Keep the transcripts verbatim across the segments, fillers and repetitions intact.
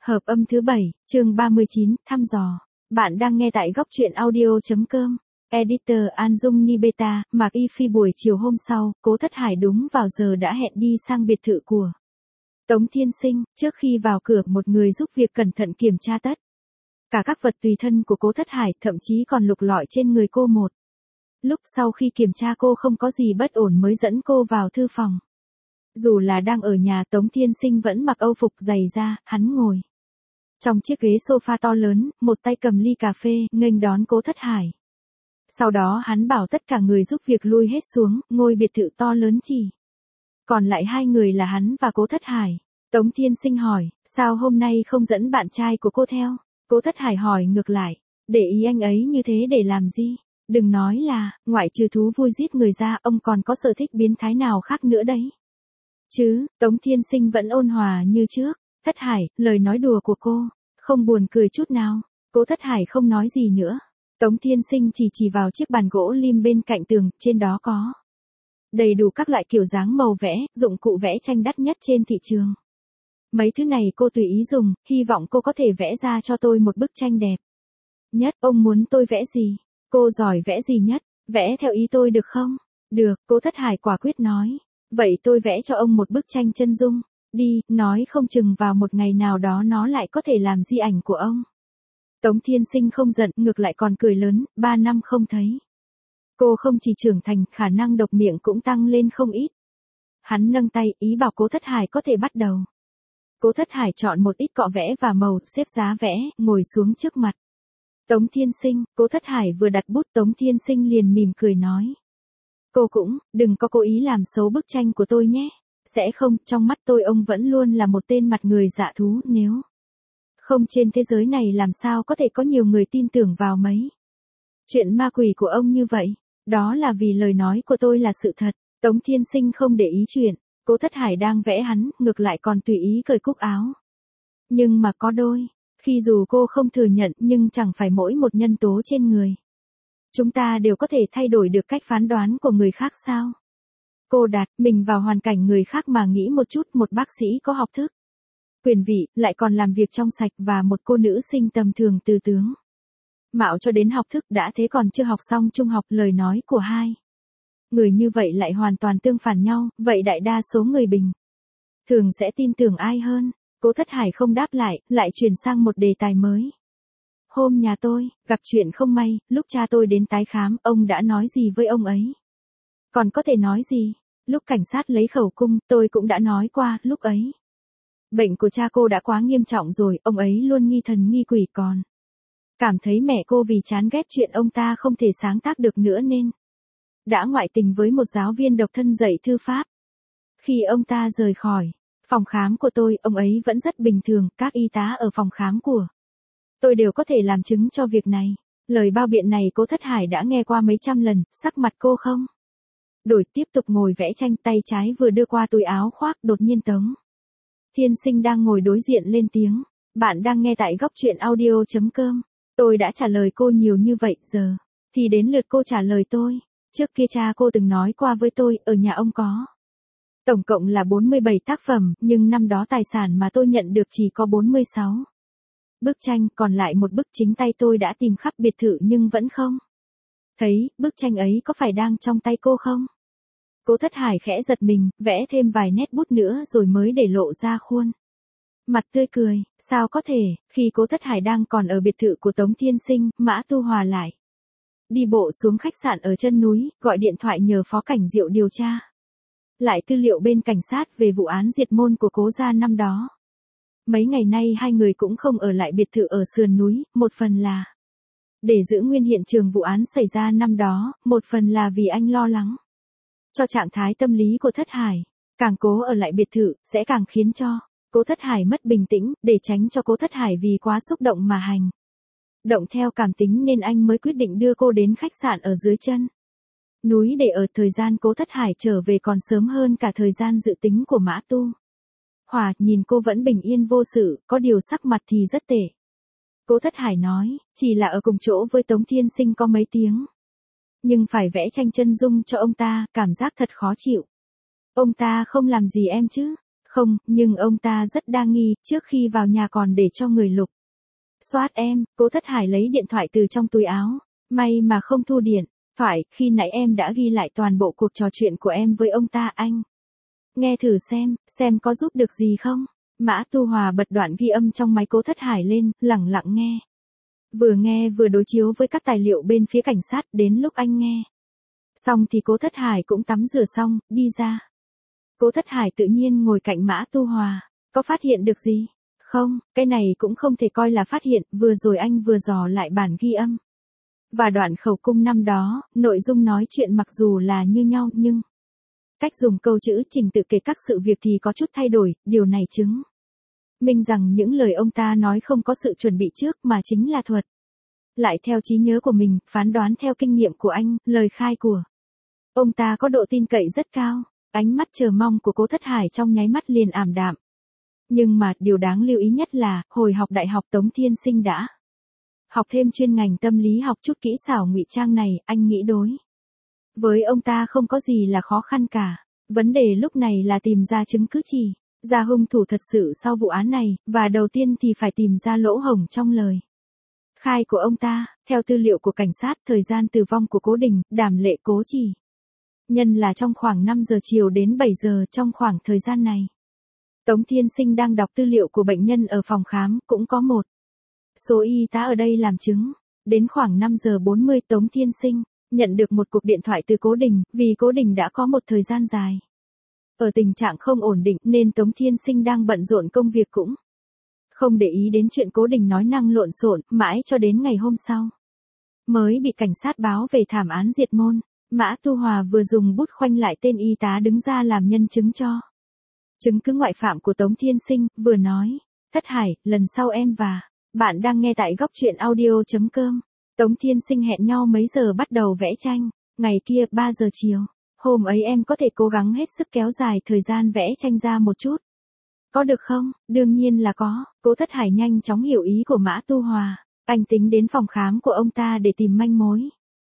Hợp âm thứ bảy, chương ba mươi chín, thăm dò. Bạn đang nghe tại góc truyện audio.com. Editor An Dung Nibeta, Mạc Y Phi. Buổi chiều hôm sau, Cố Thất Hải đúng vào giờ đã hẹn đi sang biệt thự của Tống Thiên Sinh. Trước khi vào cửa, một người giúp việc cẩn thận kiểm tra tất cả các vật tùy thân của Cố Thất Hải, thậm chí còn lục lọi trên người cô một lúc. Sau khi kiểm tra cô không có gì bất ổn mới dẫn cô vào thư phòng. Dù là đang ở nhà, Tống Thiên Sinh vẫn mặc âu phục giày da, hắn ngồi trong chiếc ghế sofa to lớn, một tay cầm ly cà phê, nghênh đón Cố Thất Hải. Sau đó hắn bảo tất cả người giúp việc lui hết xuống, ngôi biệt thự to lớn chỉ còn lại hai người là hắn và Cố Thất Hải. Tống Thiên Sinh hỏi, sao hôm nay không dẫn bạn trai của cô theo? Cố Thất Hải hỏi ngược lại, để ý anh ấy như thế để làm gì? Đừng nói là, ngoại trừ thú vui giết người ra, ông còn có sở thích biến thái nào khác nữa đấy chứ? Tống Thiên Sinh vẫn ôn hòa như trước. Thất Hải, lời nói đùa của cô không buồn cười chút nào. Cố Thất Hải không nói gì nữa. Tống Thiên Sinh chỉ chỉ vào chiếc bàn gỗ lim bên cạnh tường, trên đó có đầy đủ các loại kiểu dáng, màu vẽ, dụng cụ vẽ tranh đắt nhất trên thị trường. Mấy thứ này cô tùy ý dùng, hy vọng cô có thể vẽ ra cho tôi một bức tranh đẹp nhất. Ông muốn tôi vẽ gì? Cô giỏi vẽ gì nhất? Vẽ theo ý tôi được không? Được, Cố Thất Hải quả quyết nói. Vậy tôi vẽ cho ông một bức tranh chân dung. Đi, nói không chừng vào một ngày nào đó nó lại có thể làm di ảnh của ông. Tống Thiên Sinh không giận, ngược lại còn cười lớn, ba năm không thấy. Cô không chỉ trưởng thành, khả năng độc miệng cũng tăng lên không ít. Hắn nâng tay, ý bảo Cố Thất Hải có thể bắt đầu. Cố Thất Hải chọn một ít cọ vẽ và màu, xếp giá vẽ, ngồi xuống trước mặt Tống Thiên Sinh. Cố Thất Hải vừa đặt bút, Tống Thiên Sinh liền mỉm cười nói. Cô cũng, đừng có cố ý làm xấu bức tranh của tôi nhé. Sẽ không, trong mắt tôi ông vẫn luôn là một tên mặt người dạ thú, nếu không trên thế giới này làm sao có thể có nhiều người tin tưởng vào mấy chuyện ma quỷ của ông như vậy. Đó là vì lời nói của tôi là sự thật. Tống Thiên Sinh không để ý chuyện Cố Thất Hải đang vẽ hắn, ngược lại còn tùy ý cởi cúc áo. Nhưng mà có đôi khi dù cô không thừa nhận, nhưng chẳng phải mỗi một nhân tố trên người chúng ta đều có thể thay đổi được cách phán đoán của người khác sao? Cô đặt mình vào hoàn cảnh người khác mà nghĩ một chút, một bác sĩ có học thức, quyền vị, lại còn làm việc trong sạch, và một cô nữ sinh tầm thường từ tướng mạo cho đến học thức đã thế còn chưa học xong trung học. Lời nói của hai người như vậy lại hoàn toàn tương phản nhau, vậy đại đa số người bình thường sẽ tin tưởng ai hơn? Cố Thất Hải không đáp lại, lại chuyển sang một đề tài mới. Hôm nhà tôi gặp chuyện không may, lúc cha tôi đến tái khám, ông đã nói gì với ông ấy? Còn có thể nói gì? Lúc cảnh sát lấy khẩu cung, tôi cũng đã nói qua, lúc ấy bệnh của cha cô đã quá nghiêm trọng rồi, ông ấy luôn nghi thần nghi quỷ, còn cảm thấy mẹ cô vì chán ghét chuyện ông ta không thể sáng tác được nữa nên đã ngoại tình với một giáo viên độc thân dạy thư pháp. Khi ông ta rời khỏi phòng khám của tôi, ông ấy vẫn rất bình thường, các y tá ở phòng khám của tôi đều có thể làm chứng cho việc này. Lời bao biện này Cố Thất Hải đã nghe qua mấy trăm lần, sắc mặt cô không đổi, tiếp tục ngồi vẽ tranh, tay trái vừa đưa qua túi áo khoác. Đột nhiên Tống Thiên Sinh đang ngồi đối diện lên tiếng. Bạn đang nghe tại góc truyện audio.com. Tôi đã trả lời cô nhiều như vậy, giờ thì đến lượt cô trả lời tôi. Trước kia cha cô từng nói qua với tôi, ở nhà ông có tổng cộng là bốn mươi bảy tác phẩm, nhưng năm đó tài sản mà tôi nhận được chỉ có bốn mươi sáu bức tranh, còn lại một bức chính tay tôi đã tìm khắp biệt thự nhưng vẫn không thấy. Bức tranh ấy có phải đang trong tay cô không? Cố Thất Hải khẽ giật mình, vẽ thêm vài nét bút nữa rồi mới để lộ ra khuôn mặt tươi cười. Sao có thể? Khi Cố Thất Hải đang còn ở biệt thự của Tống Thiên Sinh, Mã Tu Hòa lại đi bộ xuống khách sạn ở chân núi, gọi điện thoại nhờ Phó Cảnh Diệu điều tra lại tư liệu bên cảnh sát về vụ án diệt môn của Cố gia năm đó. Mấy ngày nay hai người cũng không ở lại biệt thự ở sườn núi, một phần là để giữ nguyên hiện trường vụ án xảy ra năm đó, một phần là vì anh lo lắng cho trạng thái tâm lý của Thất Hải. Càng cố ở lại biệt thự, sẽ càng khiến cho Cố Thất Hải mất bình tĩnh. Để tránh cho Cố Thất Hải vì quá xúc động mà hành động theo cảm tính nên anh mới quyết định đưa cô đến khách sạn ở dưới chân núi để ở. Thời gian Cố Thất Hải trở về còn sớm hơn cả thời gian dự tính của Mã Tu Hòa. Nhìn cô vẫn bình yên vô sự, có điều sắc mặt thì rất tệ. Cố Thất Hải nói, chỉ là ở cùng chỗ với Tống Thiên Sinh có mấy tiếng, nhưng phải vẽ tranh chân dung cho ông ta, cảm giác thật khó chịu. Ông ta không làm gì em chứ? Không, nhưng ông ta rất đa nghi, trước khi vào nhà còn để cho người lục. Soát em, Cố Thất Hải lấy điện thoại từ trong túi áo. May mà không thu điện. Phải, khi nãy em đã ghi lại toàn bộ cuộc trò chuyện của em với ông ta anh. Nghe thử xem, xem có giúp được gì không? Mã Tu Hòa bật đoạn ghi âm trong máy Cố Thất Hải lên, lẳng lặng nghe. Vừa nghe vừa đối chiếu với các tài liệu bên phía cảnh sát, đến lúc anh nghe. Xong thì Cố Thất Hải cũng tắm rửa xong, đi ra. Cố Thất Hải tự nhiên ngồi cạnh Mã Tu Hòa. Có phát hiện được gì? Không, cái này cũng không thể coi là phát hiện, vừa rồi anh vừa dò lại bản ghi âm. Và đoạn khẩu cung năm đó, nội dung nói chuyện mặc dù là như nhau nhưng cách dùng câu chữ trình tự kể các sự việc thì có chút thay đổi, điều này chứng minh rằng những lời ông ta nói không có sự chuẩn bị trước mà chính là thuật. Lại theo trí nhớ của mình, phán đoán theo kinh nghiệm của anh, lời khai của ông ta có độ tin cậy rất cao. Ánh mắt chờ mong của Cố Thất Hải trong nháy mắt liền ảm đạm. Nhưng mà, điều đáng lưu ý nhất là, hồi học đại học Tống Thiên Sinh đã học thêm chuyên ngành tâm lý học chút kỹ xảo ngụy trang này, anh nghĩ đối với ông ta không có gì là khó khăn cả. Vấn đề lúc này là tìm ra chứng cứ chỉ ra hung thủ thật sự sau vụ án này, và đầu tiên thì phải tìm ra lỗ hổng trong lời khai của ông ta. Theo tư liệu của cảnh sát, thời gian tử vong của Cố Đình, Đàm Lệ Cố chỉ nhân là trong khoảng năm giờ chiều đến bảy giờ. Trong khoảng thời gian này, Tống Thiên Sinh đang đọc tư liệu của bệnh nhân ở phòng khám, cũng có một số y tá ở đây làm chứng. Đến khoảng năm giờ bốn mươi, Tống Thiên Sinh nhận được một cuộc điện thoại từ Cố Đình, vì Cố Đình đã có một thời gian dài ở tình trạng không ổn định nên Tống Thiên Sinh đang bận rộn công việc cũng không để ý đến chuyện Cố Đình nói năng lộn xộn, mãi cho đến ngày hôm sau mới bị cảnh sát báo về thảm án diệt môn. Mã Tu Hòa vừa dùng bút khoanh lại tên y tá đứng ra làm nhân chứng cho chứng cứ ngoại phạm của Tống Thiên Sinh, vừa nói, Thất Hải, lần sau em và bạn đang nghe tại góc truyện audio.com. Tống Thiên Sinh hẹn nhau mấy giờ bắt đầu vẽ tranh. Ngày kia, ba giờ chiều. Hôm ấy em có thể cố gắng hết sức kéo dài thời gian vẽ tranh ra một chút. Có được không? Đương nhiên là có. Cố Thất Hải nhanh chóng hiểu ý của Mã Tu Hòa. Anh tính đến phòng khám của ông ta để tìm manh mối.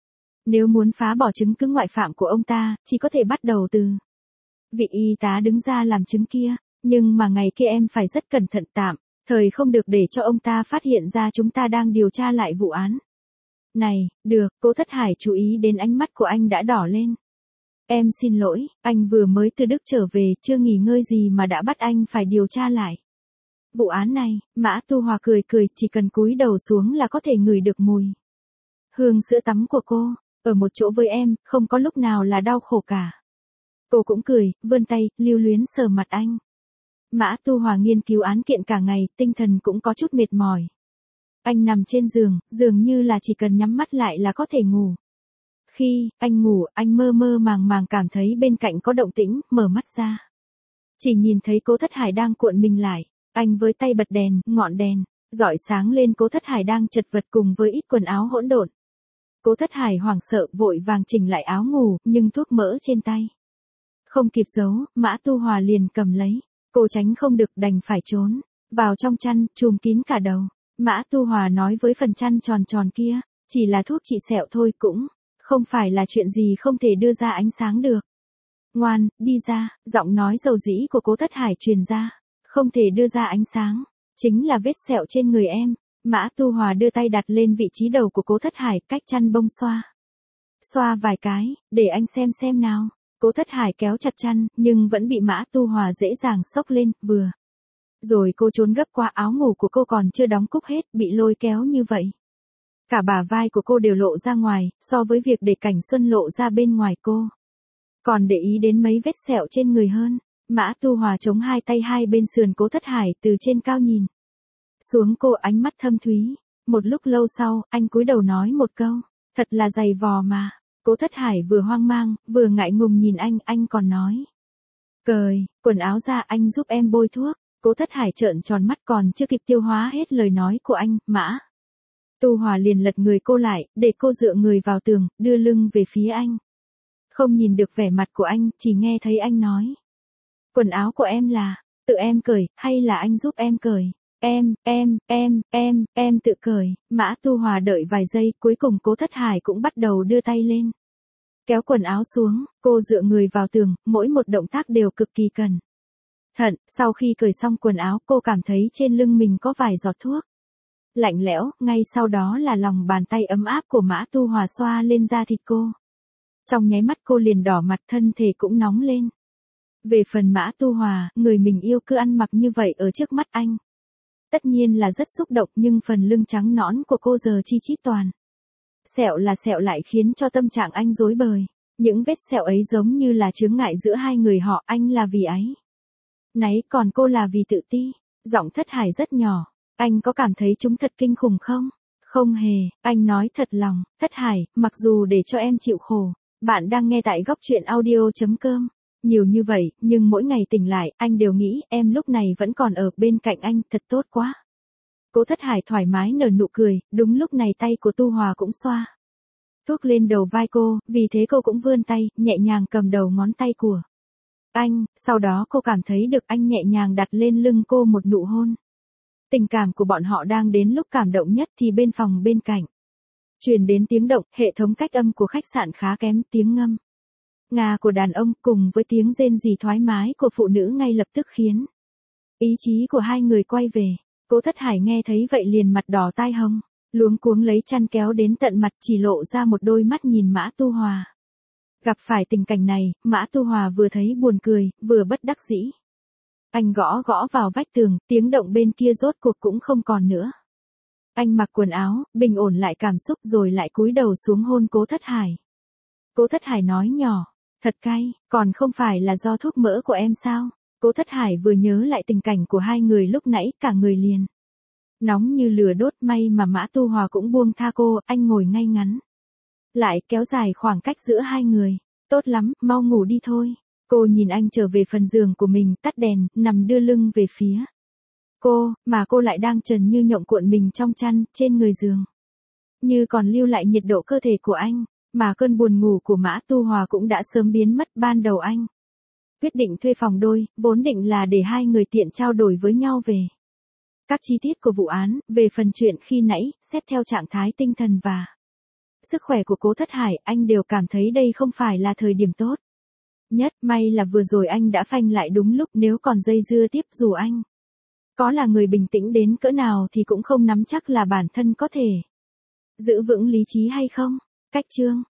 Nếu muốn phá bỏ chứng cứ ngoại phạm của ông ta, chỉ có thể bắt đầu từ vị y tá đứng ra làm chứng kia. Nhưng mà ngày kia em phải rất cẩn thận tạm, thời không được để cho ông ta phát hiện ra chúng ta đang điều tra lại vụ án này. Được, Cố Thất Hải chú ý đến ánh mắt của anh đã đỏ lên. Em xin lỗi, anh vừa mới từ Đức trở về, chưa nghỉ ngơi gì mà đã bắt anh phải điều tra lại vụ án này. Mã Tu Hòa cười cười, chỉ cần cúi đầu xuống là có thể ngửi được mùi hương sữa tắm của cô. Ở một chỗ với em, không có lúc nào là đau khổ cả. Cô cũng cười, vươn tay, lưu luyến sờ mặt anh. Mã Tu Hòa nghiên cứu án kiện cả ngày, tinh thần cũng có chút mệt mỏi. Anh nằm trên giường, dường như là chỉ cần nhắm mắt lại là có thể ngủ. Khi anh ngủ, anh mơ mơ màng màng cảm thấy bên cạnh có động tĩnh, mở mắt ra. Chỉ nhìn thấy Cố Thất Hải đang cuộn mình lại. Anh với tay bật đèn, ngọn đèn rọi sáng lên Cố Thất Hải đang chật vật cùng với ít quần áo hỗn độn. Cố Thất Hải hoảng sợ vội vàng chỉnh lại áo ngủ, nhưng thuốc mỡ trên tay không kịp giấu, Mã Tu Hòa liền cầm lấy. Cô tránh không được đành phải trốn vào trong chăn, trùm kín cả đầu. Mã Tu Hòa nói với phần chăn tròn tròn kia, chỉ là thuốc trị sẹo thôi, cũng không phải là chuyện gì không thể đưa ra ánh sáng được. Ngoan, đi ra. Giọng nói dầu dĩ của Cố Thất Hải truyền ra. Không thể đưa ra ánh sáng, chính là vết sẹo trên người em. Mã Tu Hòa đưa tay đặt lên vị trí đầu của Cố Thất Hải, cách chăn bông xoa xoa vài cái, để anh xem xem nào. Cố Thất Hải kéo chặt chăn, nhưng vẫn bị Mã Tu Hòa dễ dàng xốc lên, vừa rồi cô trốn gấp qua áo ngủ của cô còn chưa đóng cúc hết, bị lôi kéo như vậy. Cả bả vai của cô đều lộ ra ngoài, so với việc để cảnh xuân lộ ra bên ngoài cô còn để ý đến mấy vết sẹo trên người hơn. Mã Tu Hòa chống hai tay hai bên sườn Cố Thất Hải, từ trên cao nhìn xuống cô, ánh mắt thâm thúy. Một lúc lâu sau, anh cúi đầu nói một câu, thật là dày vò mà. Cố Thất Hải vừa hoang mang, vừa ngại ngùng nhìn anh, anh còn nói, cởi quần áo ra, anh giúp em bôi thuốc. Cố Thất Hải trợn tròn mắt, còn chưa kịp tiêu hóa hết lời nói của anh, Mã Tu Hòa liền lật người cô lại, để cô dựa người vào tường, đưa lưng về phía anh. Không nhìn được vẻ mặt của anh, chỉ nghe thấy anh nói, quần áo của em là tự em cởi, hay là anh giúp em cởi? Em, em, em, em, em tự cởi. Mã Tu Hòa đợi vài giây, cuối cùng Cố Thất Hải cũng bắt đầu đưa tay lên kéo quần áo xuống. Cô dựa người vào tường, mỗi một động tác đều cực kỳ cẩn thận, sau khi cởi xong quần áo cô cảm thấy trên lưng mình có vài giọt thuốc. Lạnh lẽo, ngay sau đó là lòng bàn tay ấm áp của Mã Tu Hòa xoa lên da thịt cô. Trong nháy mắt cô liền đỏ mặt, thân thể cũng nóng lên. Về phần Mã Tu Hòa, người mình yêu cứ ăn mặc như vậy ở trước mắt anh. Tất nhiên là rất xúc động, nhưng phần lưng trắng nõn của cô giờ chi chít toàn. Sẹo là sẹo lại khiến cho tâm trạng anh rối bời. Những vết sẹo ấy giống như là chướng ngại giữa hai người họ, anh là vì áy náy còn cô là vì tự ti. Giọng Thất Hải rất nhỏ, anh có cảm thấy chúng thật kinh khủng không? Không hề, anh nói thật lòng. Thất Hải, mặc dù để cho em chịu khổ. Bạn đang nghe tại góc truyện audio chấm com. Nhiều như vậy, nhưng mỗi ngày tỉnh lại, anh đều nghĩ em lúc này vẫn còn ở bên cạnh anh, thật tốt quá. Cố Thất Hải thoải mái nở nụ cười, đúng lúc này tay của Tu Hòa cũng xoa thuốc lên đầu vai cô, vì thế cô cũng vươn tay, nhẹ nhàng cầm đầu ngón tay của anh, sau đó cô cảm thấy được anh nhẹ nhàng đặt lên lưng cô một nụ hôn. Tình cảm của bọn họ đang đến lúc cảm động nhất thì bên phòng bên cạnh truyền đến tiếng động, hệ thống cách âm của khách sạn khá kém, tiếng ngâm nga của đàn ông cùng với tiếng rên rỉ thoải mái của phụ nữ ngay lập tức khiến ý chí của hai người quay về. Cố Thất Hải nghe thấy vậy liền mặt đỏ tai hồng, luống cuống lấy chăn kéo đến tận mặt, chỉ lộ ra một đôi mắt nhìn Mã Tu Hòa. Gặp phải tình cảnh này, Mã Tu Hòa vừa thấy buồn cười, vừa bất đắc dĩ. Anh gõ gõ vào vách tường, tiếng động bên kia rốt cuộc cũng không còn nữa. Anh mặc quần áo, bình ổn lại cảm xúc rồi lại cúi đầu xuống hôn Cố Thất Hải. Cố Thất Hải nói nhỏ, thật cay, còn không phải là do thuốc mỡ của em sao? Cố Thất Hải vừa nhớ lại tình cảnh của hai người lúc nãy, cả người liền nóng như lửa đốt, may mà Mã Tu Hòa cũng buông tha cô, anh ngồi ngay ngắn lại kéo dài khoảng cách giữa hai người. Tốt lắm, mau ngủ đi thôi. Cô nhìn anh trở về phần giường của mình, tắt đèn, nằm đưa lưng về phía cô, mà cô lại đang trần như nhộng cuộn mình trong chăn, trên người giường như còn lưu lại nhiệt độ cơ thể của anh, mà cơn buồn ngủ của Mã Tu Hòa cũng đã sớm biến mất. Ban đầu anh quyết định thuê phòng đôi, vốn định là để hai người tiện trao đổi với nhau về các chi tiết của vụ án. Về phần chuyện khi nãy, xét theo trạng thái tinh thần và sức khỏe của Cố Thất Hải, anh đều cảm thấy đây không phải là thời điểm tốt nhất. May là vừa rồi anh đã phanh lại đúng lúc, nếu còn dây dưa tiếp, dù anh có là người bình tĩnh đến cỡ nào thì cũng không nắm chắc là bản thân có thể giữ vững lý trí hay không. Cách chương